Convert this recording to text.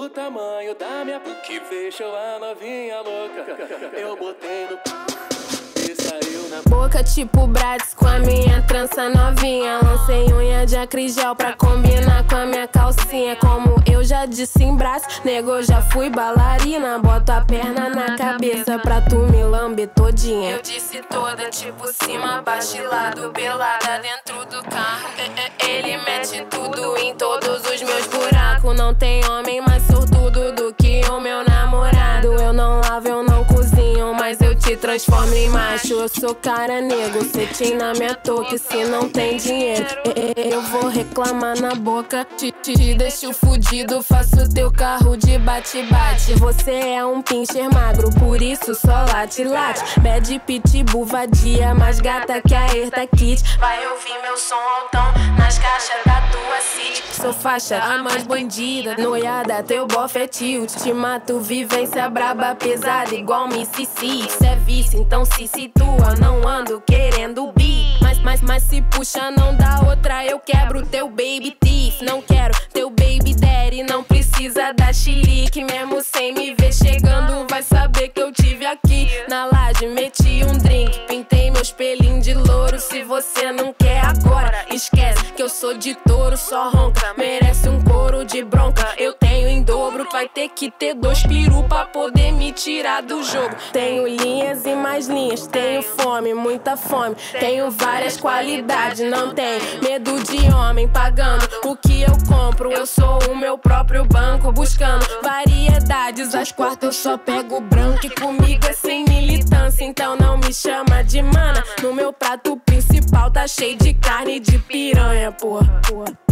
o tamanho da minha que fechou a novinha louca. Eu botei no e saiu na boca tipo Bratz com a minha trança novinha. Lancei unha de acrigel pra combinar com a minha calcinha. Como eu já disse em braço, nego, já fui bailarina. Boto a perna na cabeça pra tu me lamber todinha. Eu disse toda, tipo cima, baixo e lado, pelada dentro do carro. Ele mete tudo em todos os meus buracos. Não tem homem mais sortudo do que o meu namorado. Eu não lavo, eu não cozinho, mas eu te transformo em macho. Eu sou cara nego, cetim na minha touca. Se não tem dinheiro, eu vou reclamar na boca. Te deixo fudido, faço teu carro de bate-bate. Você é um pincher magro, por isso só late-late. Bad pitbull vadia, mais gata que a Erta Kit. Vai ouvir meu som altão nas caixas da tua City. Sou faixa, a mais bandida, noiada, teu bofe é tilt. Te mato, vivência braba, pesada, igual Mississippi. Isso é vício, então se situa, não ando querendo bi. Mas se puxa não dá outra, eu quebro teu baby teeth. Não quero teu baby daddy, não precisa dar chilique. Mesmo sem me ver chegando, vai saber que eu tive aqui na laje, meti um drink, pintei meu espelhinho de louro. Se você não quer agora, esquece que eu sou de touro, só ronca, merece um couro de bronca. Eu tenho em dobro, vai ter que ter 2 peru pra poder me tirar do jogo. Tenho linhas e mais linhas, tenho fome, muita fome. Tenho várias qualidades, não tenho medo de homem pagando o que eu compro. Eu sou o meu próprio banco, buscando variedades. Às quartas eu só pego branco e comigo é sem militância. Então não me chama de mana, no meu prato principal tá cheio de carne de piranha, porra.